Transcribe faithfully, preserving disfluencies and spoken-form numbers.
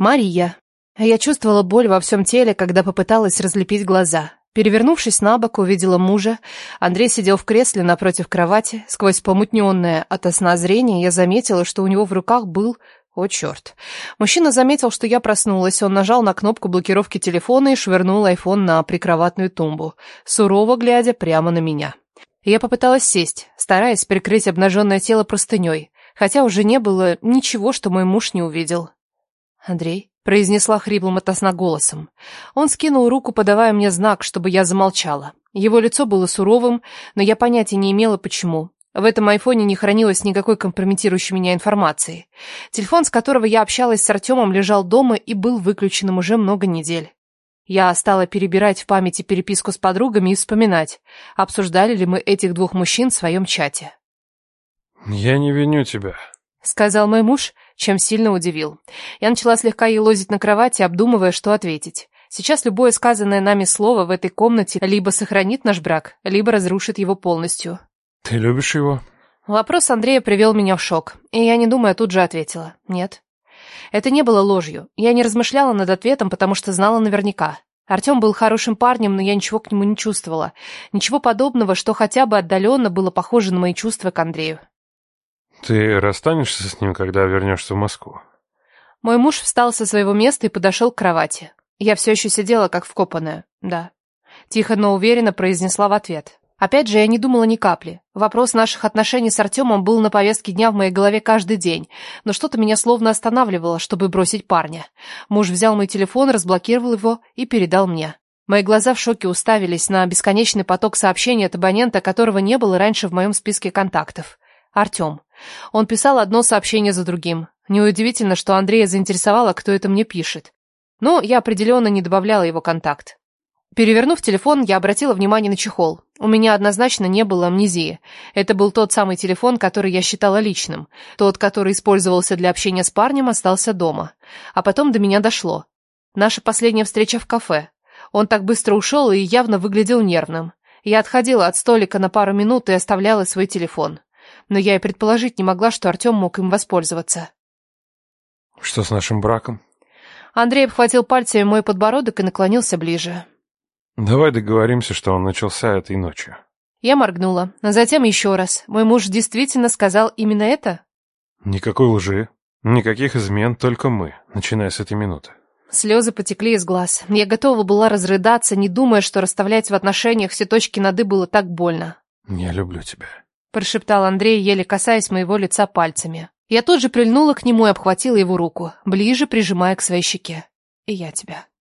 Мария. Я чувствовала боль во всем теле, когда попыталась разлепить глаза. Перевернувшись на бок, увидела мужа. Андрей сидел в кресле напротив кровати. Сквозь помутненное ото сна зрение я заметила, что у него в руках был... О, черт. Мужчина заметил, что я проснулась. Он нажал на кнопку блокировки телефона и швырнул айфон на прикроватную тумбу, сурово глядя прямо на меня. Я попыталась сесть, стараясь прикрыть обнаженное тело простыней, хотя уже не было ничего, что мой муж не увидел. «Андрей», — произнесла хриплым ото сна голосом. Он скинул руку, подавая мне знак, чтобы я замолчала. Его лицо было суровым, но я понятия не имела, почему. В этом айфоне не хранилось никакой компрометирующей меня информации. Телефон, с которого я общалась с Артемом, лежал дома и был выключенным уже много недель. Я стала перебирать в памяти переписку с подругами и вспоминать, обсуждали ли мы этих двух мужчин в своем чате. «Я не виню тебя», — сказал мой муж, чем сильно удивил. Я начала слегка елозить на кровати, обдумывая, что ответить. Сейчас любое сказанное нами слово в этой комнате либо сохранит наш брак, либо разрушит его полностью. «Ты любишь его?» Вопрос Андрея привел меня в шок, и я, не думая, тут же ответила «нет». Это не было ложью. Я не размышляла над ответом, потому что знала наверняка. Артем был хорошим парнем, но я ничего к нему не чувствовала. Ничего подобного, что хотя бы отдаленно было похоже на мои чувства к Андрею. «Ты расстанешься с ним, когда вернешься в Москву?» Мой муж встал со своего места и подошел к кровати. Я все еще сидела, как вкопанная. «Да». Тихо, но уверенно произнесла в ответ. Опять же, я не думала ни капли. Вопрос наших отношений с Артемом был на повестке дня в моей голове каждый день, но что-то меня словно останавливало, чтобы бросить парня. Муж взял мой телефон, разблокировал его и передал мне. Мои глаза в шоке уставились на бесконечный поток сообщений от абонента, которого не было раньше в моем списке контактов. Артем. Он писал одно сообщение за другим. Неудивительно, что Андрея заинтересовало, кто это мне пишет. Но я определенно не добавляла его контакт. Перевернув телефон, я обратила внимание на чехол. У меня однозначно не было амнезии. Это был тот самый телефон, который я считала личным. Тот, который использовался для общения с парнем, остался дома. А потом до меня дошло. Наша последняя встреча в кафе. Он так быстро ушел и явно выглядел нервным. Я отходила от столика на пару минут и оставляла свой телефон. Но я и предположить не могла, что Артем мог им воспользоваться. «Что с нашим браком?» Андрей обхватил пальцами мой подбородок и наклонился ближе. «Давай договоримся, что он начался этой ночью». Я моргнула, а затем еще раз. Мой муж действительно сказал именно это? «Никакой лжи, никаких измен, только мы, начиная с этой минуты». Слезы потекли из глаз. Я готова была разрыдаться, не думая, что расставлять в отношениях все точки над «и» было так больно. «Я люблю тебя», — прошептал Андрей, еле касаясь моего лица пальцами. Я тут же прильнула к нему и обхватила его руку, ближе прижимая к своей щеке. «И я тебя».